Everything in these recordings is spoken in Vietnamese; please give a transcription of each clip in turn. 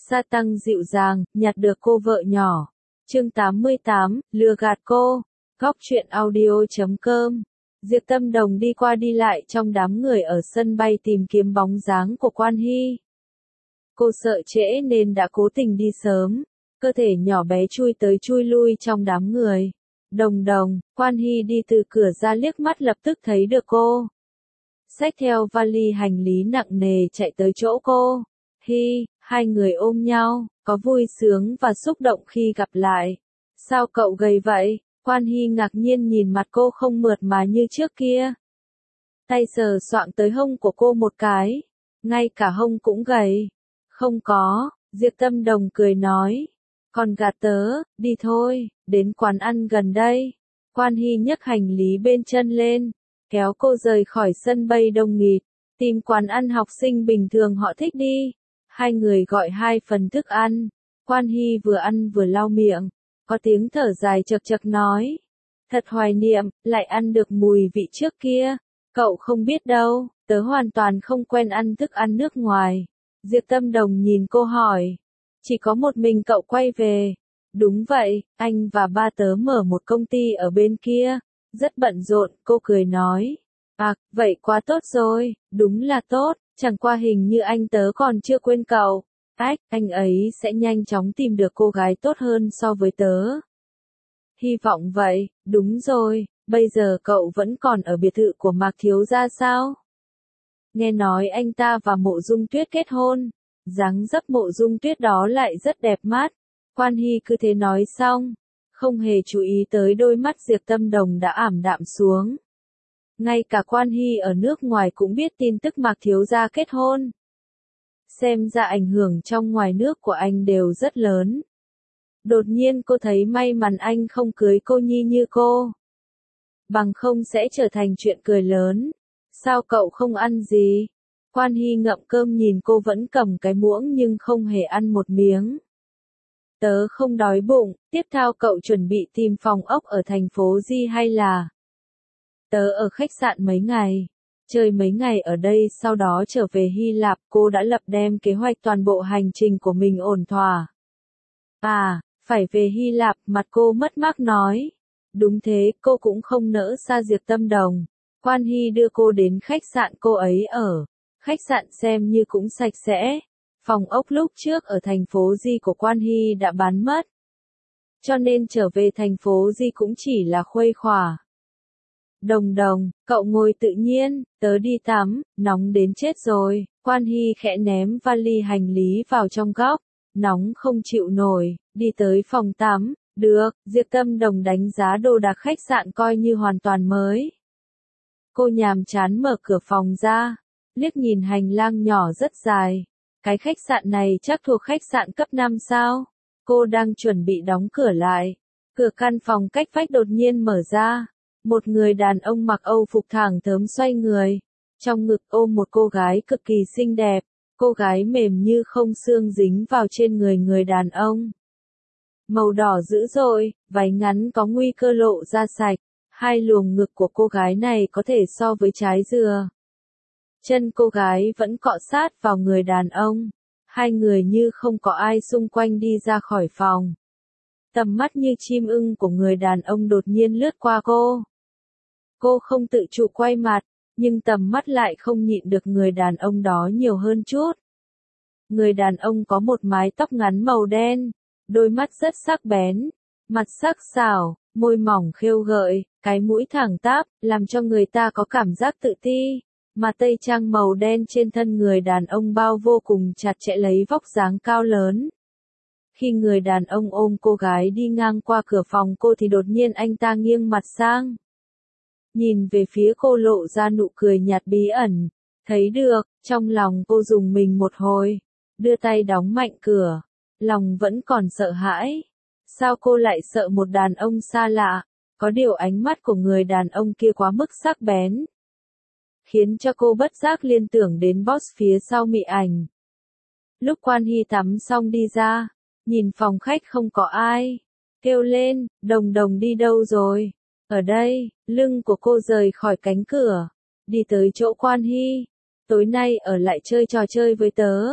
Sa Tăng dịu dàng, nhặt được cô vợ nhỏ. Chương 88, lừa gạt cô. Góc truyện audio.com. Diệp Tâm Đồng đi qua đi lại trong đám người ở sân bay tìm kiếm bóng dáng của Quan Hy. Cô sợ trễ nên đã cố tình đi sớm, cơ thể nhỏ bé chui tới chui lui trong đám người. Đồng, Quan Hy đi từ cửa ra liếc mắt lập tức thấy được cô. Xách theo vali hành lý nặng nề chạy tới chỗ cô. Hy, hai người ôm nhau, có vui sướng và xúc động khi gặp lại. Sao cậu gầy vậy? Quan Hy ngạc nhiên nhìn mặt cô không mượt mà như trước kia. Tay sờ soạng tới hông của cô một cái. Ngay cả hông cũng gầy. Không có, Diệp Tâm Đồng cười nói. Còn gạt tớ, đi thôi, đến quán ăn gần đây. Quan Hy nhấc hành lý bên chân lên, kéo cô rời khỏi sân bay đông nghịt, tìm quán ăn học sinh bình thường họ thích đi. Hai người gọi 2 phần thức ăn. Quan Hy vừa ăn vừa lau miệng, có tiếng thở dài chật chật nói. Thật hoài niệm, lại ăn được mùi vị trước kia. Cậu không biết đâu, tớ hoàn toàn không quen ăn thức ăn nước ngoài. Diệp Tâm Đồng nhìn cô hỏi. Chỉ có một mình cậu quay về. Đúng vậy, anh và ba tớ mở một công ty ở bên kia. Rất bận rộn, cô cười nói. À, vậy quá tốt rồi, đúng là tốt, chẳng qua hình như anh tớ còn chưa quên cậu. Anh ấy sẽ nhanh chóng tìm được cô gái tốt hơn so với tớ. Hy vọng vậy, đúng rồi, bây giờ cậu vẫn còn ở biệt thự của Mạc thiếu gia sao? Nghe nói anh ta và Mộ Dung Tuyết kết hôn, dáng dấp Mộ Dung Tuyết đó lại rất đẹp mắt. Quan Hy cứ thế nói xong, không hề chú ý tới đôi mắt Diệp Tâm Đồng đã ảm đạm xuống. Ngay cả Quan Hy ở nước ngoài cũng biết tin tức Mạc thiếu gia kết hôn. Xem ra ảnh hưởng trong ngoài nước của anh đều rất lớn. Đột nhiên cô thấy may mắn anh không cưới cô Nhi như cô. Bằng không sẽ trở thành chuyện cười lớn. Sao cậu không ăn gì? Quan Hy ngậm cơm nhìn cô vẫn cầm cái muỗng nhưng không hề ăn một miếng. Tớ không đói bụng, tiếp theo cậu chuẩn bị tìm phòng ốc ở thành phố Di hay là? Tớ ở khách sạn mấy ngày, chơi mấy ngày ở đây sau đó trở về Hy Lạp. Cô đã lập đem kế hoạch toàn bộ hành trình của mình ổn thỏa. À, phải về Hy Lạp, mặt cô mất mát nói. Đúng thế, cô cũng không nỡ xa Diệp Tâm Đồng. Quan Hy đưa cô đến khách sạn cô ấy ở. Khách sạn xem như cũng sạch sẽ. Phòng ốc lúc trước ở thành phố Di của Quan Hy đã bán mất. Cho nên trở về thành phố Di cũng chỉ là khuây khỏa. Đồng, cậu ngồi tự nhiên, tớ đi tắm, nóng đến chết rồi. Quan Hy khẽ ném vali hành lý vào trong góc. Nóng không chịu nổi, đi tới phòng tắm. Được, Diệp Tâm Đồng đánh giá đồ đạc khách sạn coi như hoàn toàn mới. Cô nhàm chán mở cửa phòng ra, liếc nhìn hành lang nhỏ rất dài. Cái khách sạn này chắc thuộc khách sạn cấp 5 sao? Cô đang chuẩn bị đóng cửa lại. Cửa căn phòng cách vách đột nhiên mở ra. Một người đàn ông mặc Âu phục thẳng thớm xoay người. Trong ngực ôm một cô gái cực kỳ xinh đẹp. Cô gái mềm như không xương dính vào trên người đàn ông. Màu đỏ dữ dội, váy ngắn có nguy cơ lộ ra sạch. Hai luồng ngực của cô gái này có thể so với trái dừa. Chân cô gái vẫn cọ sát vào người đàn ông. Hai người như không có ai xung quanh đi ra khỏi phòng. Tầm mắt như chim ưng của người đàn ông đột nhiên lướt qua cô. Cô không tự chủ quay mặt, nhưng tầm mắt lại không nhịn được người đàn ông đó nhiều hơn chút. Người đàn ông có một mái tóc ngắn màu đen, đôi mắt rất sắc bén, mặt sắc sảo, môi mỏng khêu gợi, cái mũi thẳng tắp, làm cho người ta có cảm giác tự ti. Mà tây trang màu đen trên thân người đàn ông bao vô cùng chặt chẽ lấy vóc dáng cao lớn. Khi người đàn ông ôm cô gái đi ngang qua cửa phòng cô thì đột nhiên anh ta nghiêng mặt sang. Nhìn về phía cô lộ ra nụ cười nhạt bí ẩn. Thấy được, trong lòng cô rùng mình một hồi. Đưa tay đóng mạnh cửa. Lòng vẫn còn sợ hãi. Sao cô lại sợ một đàn ông xa lạ? Có điều ánh mắt của người đàn ông kia quá mức sắc bén. Khiến cho cô bất giác liên tưởng đến boss phía sau mị ảnh. Lúc Quan Hy tắm xong đi ra, nhìn phòng khách không có ai. Kêu lên, Đồng đi đâu rồi? Ở đây, lưng của cô rời khỏi cánh cửa. Đi tới chỗ Quan Hy. Tối nay ở lại chơi trò chơi với tớ.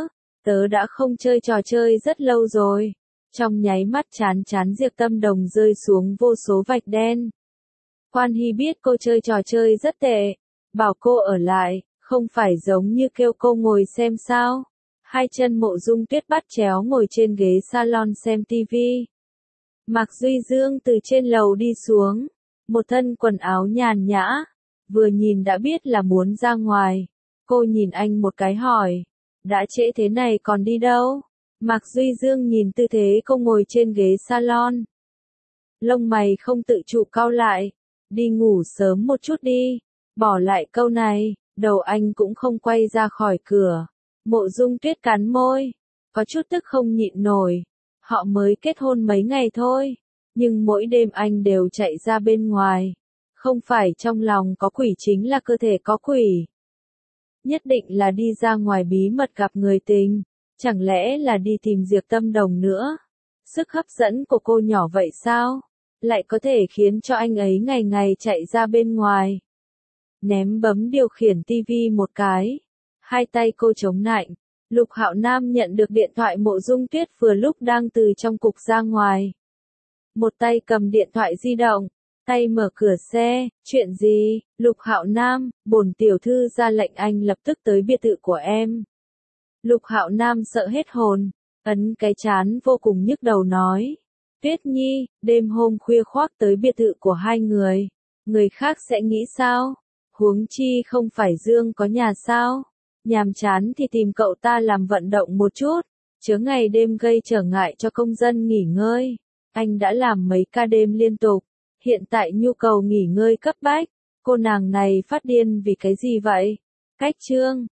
Tớ đã không chơi trò chơi rất lâu rồi. Trong nháy mắt chán Diệp Tâm Đồng rơi xuống vô số vạch đen. Quan Hy biết cô chơi trò chơi rất tệ. Bảo cô ở lại, không phải giống như kêu cô ngồi xem sao. Hai chân Mộ Dung Tuyết bắt chéo ngồi trên ghế salon xem tivi. Mạc Duy Dương từ trên lầu đi xuống. Một thân quần áo nhàn nhã. Vừa nhìn đã biết là muốn ra ngoài. Cô nhìn anh một cái hỏi. Đã trễ thế này còn đi đâu? Mạc Duy Dương nhìn tư thế cô ngồi trên ghế salon. Lông mày không tự chủ cau lại. Đi ngủ sớm một chút đi. Bỏ lại câu này, đầu anh cũng không quay ra khỏi cửa. Mộ Dung Tuyết cắn môi. Có chút tức không nhịn nổi. Họ mới kết hôn mấy ngày thôi. Nhưng mỗi đêm anh đều chạy ra bên ngoài. Không phải trong lòng có quỷ chính là cơ thể có quỷ. Nhất định là đi ra ngoài bí mật gặp người tình. Chẳng lẽ là đi tìm Diệp Tâm Đồng nữa? Sức hấp dẫn của cô nhỏ vậy sao? Lại có thể khiến cho anh ấy ngày ngày chạy ra bên ngoài. Ném bấm điều khiển tivi một cái. Hai tay cô chống nạnh. Lục Hạo Nam nhận được điện thoại Mộ Dung Tuyết vừa lúc đang từ trong cục ra ngoài. Một tay cầm điện thoại di động, tay mở cửa xe, chuyện gì? Lục Hạo Nam, bổn tiểu thư ra lệnh anh lập tức tới biệt thự của em. Lục Hạo Nam sợ hết hồn, ấn cái trán vô cùng nhức đầu nói. Tuyết Nhi, đêm hôm khuya khoác tới biệt thự của hai người khác sẽ nghĩ sao? Huống chi không phải Dương có nhà sao? Nhàm chán thì tìm cậu ta làm vận động một chút, chớ ngày đêm gây trở ngại cho công dân nghỉ ngơi. Anh đã làm mấy ca đêm liên tục, hiện tại nhu cầu nghỉ ngơi cấp bách. Cô nàng này phát điên vì cái gì vậy? Cách chương